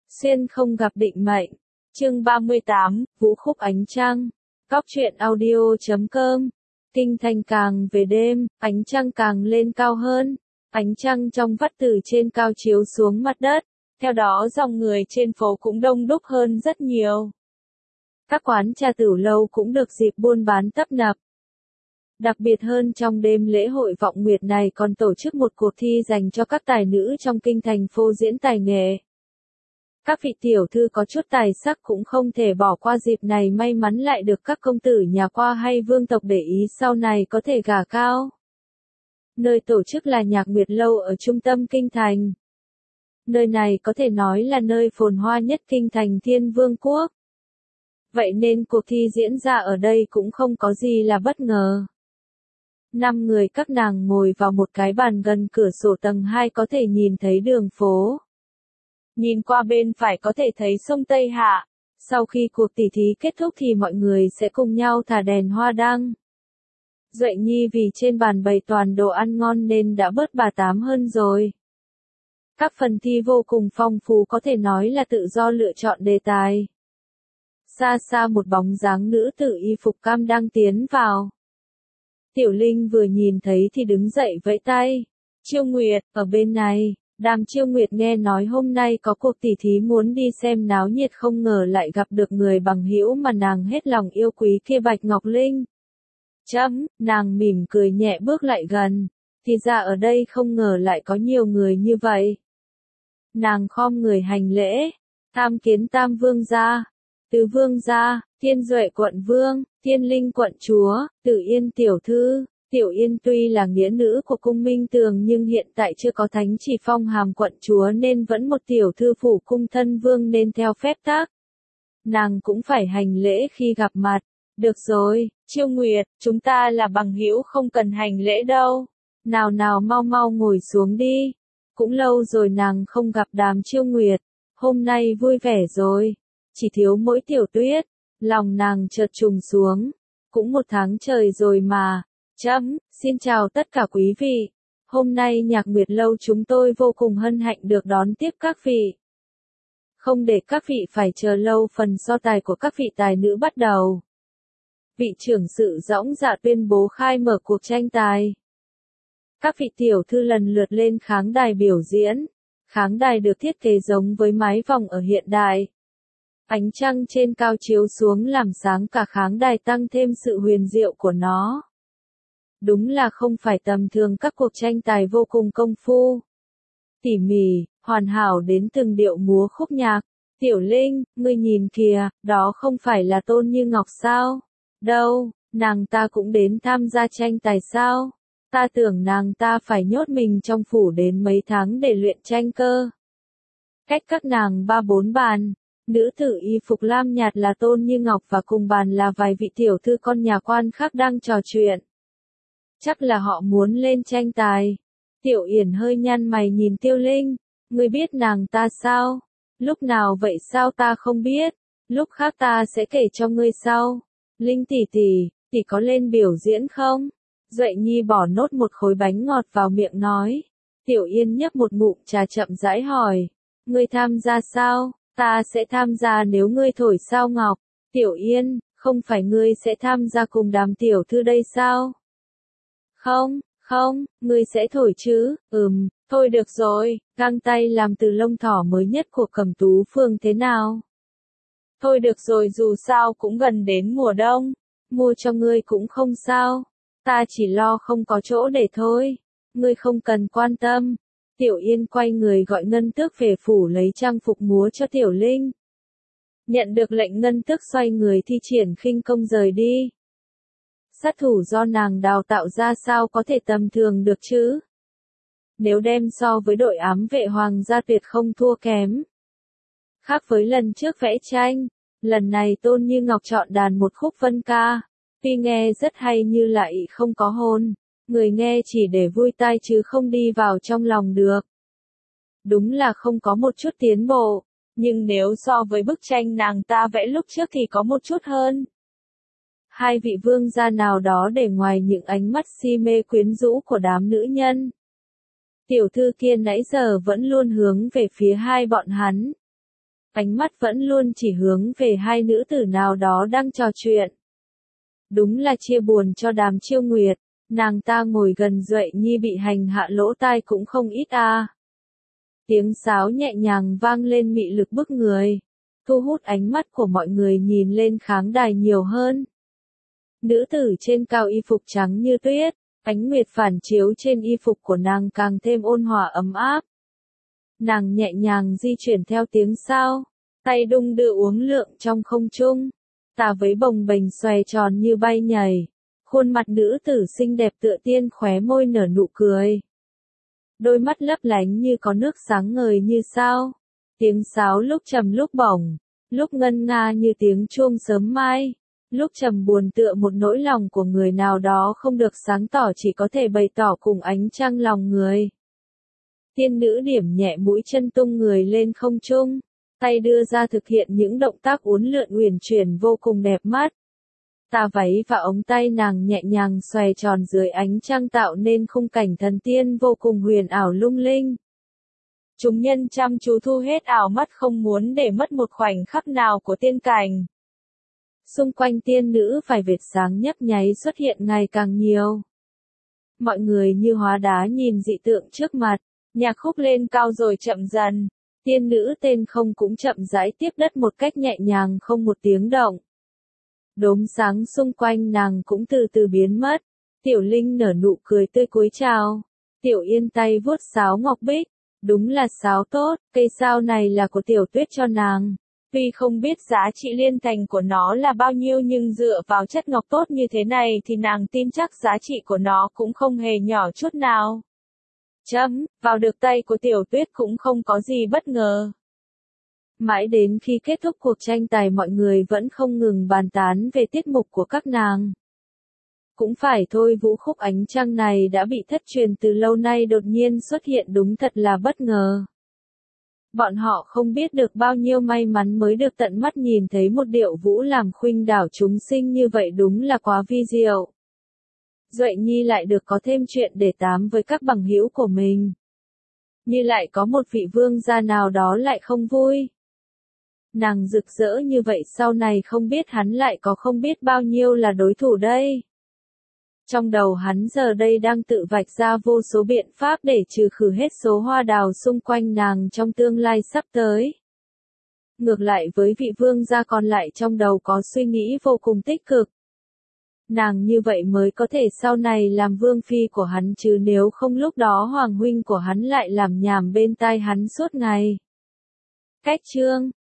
Xuyên không gặp định mệnh. Chương 38, Vũ khúc ánh trăng. Góc truyện audio.com. Kinh thành càng về đêm, ánh trăng càng lên cao hơn. Ánh trăng trong vắt từ trên cao chiếu xuống mặt đất. Theo đó dòng người trên phố cũng đông đúc hơn rất nhiều. Các quán trà tửu lâu cũng được dịp buôn bán tấp nập. Đặc biệt hơn trong đêm lễ hội vọng nguyệt này còn tổ chức một cuộc thi dành cho các tài nữ trong kinh thành phô diễn tài nghệ. Các vị tiểu thư có chút tài sắc cũng không thể bỏ qua dịp này may mắn lại được các công tử nhà qua hay vương tộc để ý sau này có thể gả cao. Nơi tổ chức là Nhạc Nguyệt Lâu ở trung tâm kinh thành. Nơi này có thể nói là nơi phồn hoa nhất kinh thành Thiên Vương quốc. Vậy nên cuộc thi diễn ra ở đây cũng không có gì là bất ngờ. 5 người các nàng ngồi vào một cái bàn gần cửa sổ tầng 2 có thể nhìn thấy đường phố. Nhìn qua bên phải có thể thấy sông Tây Hạ. Sau khi cuộc tỉ thí kết thúc thì mọi người sẽ cùng nhau thả đèn hoa đăng. Duệ Nhi vì trên bàn bày toàn đồ ăn ngon nên đã bớt bà tám hơn rồi. Các phần thi vô cùng phong phú có thể nói là tự do lựa chọn đề tài. Xa xa một bóng dáng nữ tử y phục cam đang tiến vào. Tiểu Linh vừa nhìn thấy thì đứng dậy vẫy tay. Chiêu Nguyệt, ở bên này. Đàm Chiêu Nguyệt nghe nói hôm nay có cuộc tỉ thí muốn đi xem náo nhiệt không ngờ lại gặp được người bằng hữu mà nàng hết lòng yêu quý kia Bạch Ngọc Linh. Nàng mỉm cười nhẹ bước lại gần. Thì ra ở đây không ngờ lại có nhiều người như vậy. Nàng khom người hành lễ. Tham kiến Tam Vương gia, Tứ Vương gia, Thiên Duệ quận vương, Thiên Linh quận chúa, Tử Yên tiểu thư. Tiểu Yên tuy là nghĩa nữ của cung Minh Tường nhưng hiện tại chưa có thánh chỉ phong hàm quận chúa nên vẫn một tiểu thư phủ cung thân vương nên theo phép tắc. Nàng cũng phải hành lễ khi gặp mặt. Được rồi, Chiêu Nguyệt, chúng ta là bằng hữu không cần hành lễ đâu. Nào nào mau mau ngồi xuống đi. Cũng lâu rồi nàng không gặp Đàm Chiêu Nguyệt. Hôm nay vui vẻ rồi. Chỉ thiếu mỗi Tiểu Tuyết. Lòng nàng chợt trùng xuống. Cũng một tháng trời rồi mà. Xin chào tất cả quý vị. Hôm nay Nhạc Nguyệt Lâu chúng tôi vô cùng hân hạnh được đón tiếp các vị. Không để các vị phải chờ lâu phần so tài của các vị tài nữ bắt đầu. Vị trưởng sự dõng dạ tuyên bố khai mở cuộc tranh tài. Các vị tiểu thư lần lượt lên kháng đài biểu diễn. Kháng đài được thiết kế giống với mái vòng ở hiện đại. Ánh trăng trên cao chiếu xuống làm sáng cả kháng đài tăng thêm sự huyền diệu của nó. Đúng là không phải tầm thường các cuộc tranh tài vô cùng công phu. Tỉ mỉ, hoàn hảo đến từng điệu múa khúc nhạc. Tiểu Linh, ngươi nhìn kìa, đó không phải là Tôn Như Ngọc sao? Đâu, nàng ta cũng đến tham gia tranh tài sao? Ta tưởng nàng ta phải nhốt mình trong phủ đến mấy tháng để luyện tranh cơ. Cách các nàng 3-4 bàn, nữ tử y phục lam nhạt là Tôn Như Ngọc và cùng bàn là vài vị tiểu thư con nhà quan khác đang trò chuyện. Chắc là họ muốn lên tranh tài. Tiểu Yển hơi nhăn mày nhìn Tiêu Linh. Ngươi biết nàng ta sao? Lúc nào vậy sao ta không biết? Lúc khác ta sẽ kể cho ngươi sau. Linh tỷ tỷ có lên biểu diễn không? Duệ Nhi bỏ nốt một khối bánh ngọt vào miệng nói. Tiểu Yên nhấp một ngụm trà chậm rãi hỏi. Ngươi tham gia sao? Ta sẽ tham gia nếu ngươi thổi sao ngọc. Tiểu Yên, không phải ngươi sẽ tham gia cùng Đàm tiểu thư đây sao? Không, ngươi sẽ thổi chứ? Thôi được rồi, găng tay làm từ lông thỏ mới nhất của Cẩm Tú Phường thế nào? Thôi được rồi dù sao cũng gần đến mùa đông, mua cho ngươi cũng không sao, ta chỉ lo không có chỗ để thôi, ngươi không cần quan tâm. Tiểu Yên quay người gọi Ngân Tước về phủ lấy trang phục múa cho Tiểu Linh. Nhận được lệnh Ngân Tước xoay người thi triển khinh công rời đi. Sát thủ do nàng đào tạo ra sao có thể tầm thường được chứ? Nếu đem so với đội ám vệ hoàng gia tuyệt không thua kém. Khác với lần trước vẽ tranh, lần này Tôn Như Ngọc chọn đàn một khúc vân ca. Tuy nghe rất hay như lại không có hồn, người nghe chỉ để vui tai chứ không đi vào trong lòng được. Đúng là không có một chút tiến bộ, nhưng nếu so với bức tranh nàng ta vẽ lúc trước thì có một chút hơn. Hai vị vương gia nào đó để ngoài những ánh mắt si mê quyến rũ của đám nữ nhân. Tiểu thư kia nãy giờ vẫn luôn hướng về phía hai bọn hắn. ánh mắt vẫn luôn chỉ hướng về hai nữ tử nào đó đang trò chuyện. Đúng là chia buồn cho Đàm Chiêu Nguyệt, nàng ta ngồi gần Duệ Nhi bị hành hạ lỗ tai cũng không ít a. Tiếng sáo nhẹ nhàng vang lên mị lực bức người, thu hút ánh mắt của mọi người nhìn lên khán đài nhiều hơn. Nữ tử trên cao y phục trắng như tuyết, ánh nguyệt phản chiếu trên y phục của nàng càng thêm ôn hòa ấm áp. Nàng nhẹ nhàng di chuyển theo tiếng sao, tay đung đưa uốn lượn trong không trung, tà váy bồng bềnh xòe tròn như bay nhảy, khuôn mặt nữ tử xinh đẹp tựa tiên khóe môi nở nụ cười. Đôi mắt lấp lánh như có nước sáng ngời như sao, tiếng sáo lúc trầm lúc bổng, lúc ngân nga như tiếng chuông sớm mai, lúc trầm buồn tựa một nỗi lòng của người nào đó không được sáng tỏ chỉ có thể bày tỏ cùng ánh trăng lòng người. Tiên nữ điểm nhẹ mũi chân tung người lên không trung, tay đưa ra thực hiện những động tác uốn lượn uyển chuyển vô cùng đẹp mắt. Tà váy và ống tay nàng nhẹ nhàng xòe tròn dưới ánh trăng tạo nên khung cảnh thần tiên vô cùng huyền ảo lung linh. Chúng nhân chăm chú thu hết ảo mắt không muốn để mất một khoảnh khắc nào của tiên cảnh. Xung quanh tiên nữ vài vệt sáng nhấp nháy xuất hiện ngày càng nhiều. Mọi người như hóa đá nhìn dị tượng trước mặt, nhạc khúc lên cao rồi chậm dần, tiên nữ tên không cũng chậm rãi tiếp đất một cách nhẹ nhàng không một tiếng động. Đốm sáng xung quanh nàng cũng từ từ biến mất, Tiểu Linh nở nụ cười tươi cúi chào, Tiểu Yên tay vuốt sáo ngọc bích, đúng là sáo tốt, cây sao này là của Tiểu Tuyết cho nàng. Tuy không biết giá trị liên thành của nó là bao nhiêu nhưng dựa vào chất ngọc tốt như thế này thì nàng tin chắc giá trị của nó cũng không hề nhỏ chút nào. Vào được tay của Tiểu Tuyết cũng không có gì bất ngờ. Mãi đến khi kết thúc cuộc tranh tài mọi người vẫn không ngừng bàn tán về tiết mục của các nàng. Cũng phải thôi, vũ khúc ánh trăng này đã bị thất truyền từ lâu nay đột nhiên xuất hiện đúng thật là bất ngờ. Bọn họ không biết được bao nhiêu may mắn mới được tận mắt nhìn thấy một điệu vũ làm khuynh đảo chúng sinh như vậy, đúng là quá vi diệu. Duệ Nhi lại được có thêm chuyện để tám với các bằng hữu của mình. Như lại có một vị vương gia nào đó lại không vui. Nàng rực rỡ như vậy sau này không biết hắn lại có không biết bao nhiêu là đối thủ đây. Trong đầu hắn giờ đây đang tự vạch ra vô số biện pháp để trừ khử hết số hoa đào xung quanh nàng trong tương lai sắp tới. Ngược lại với vị vương gia còn lại trong đầu có suy nghĩ vô cùng tích cực. Nàng như vậy mới có thể sau này làm vương phi của hắn chứ nếu không lúc đó hoàng huynh của hắn lại làm nhảm bên tai hắn suốt ngày. Cách chương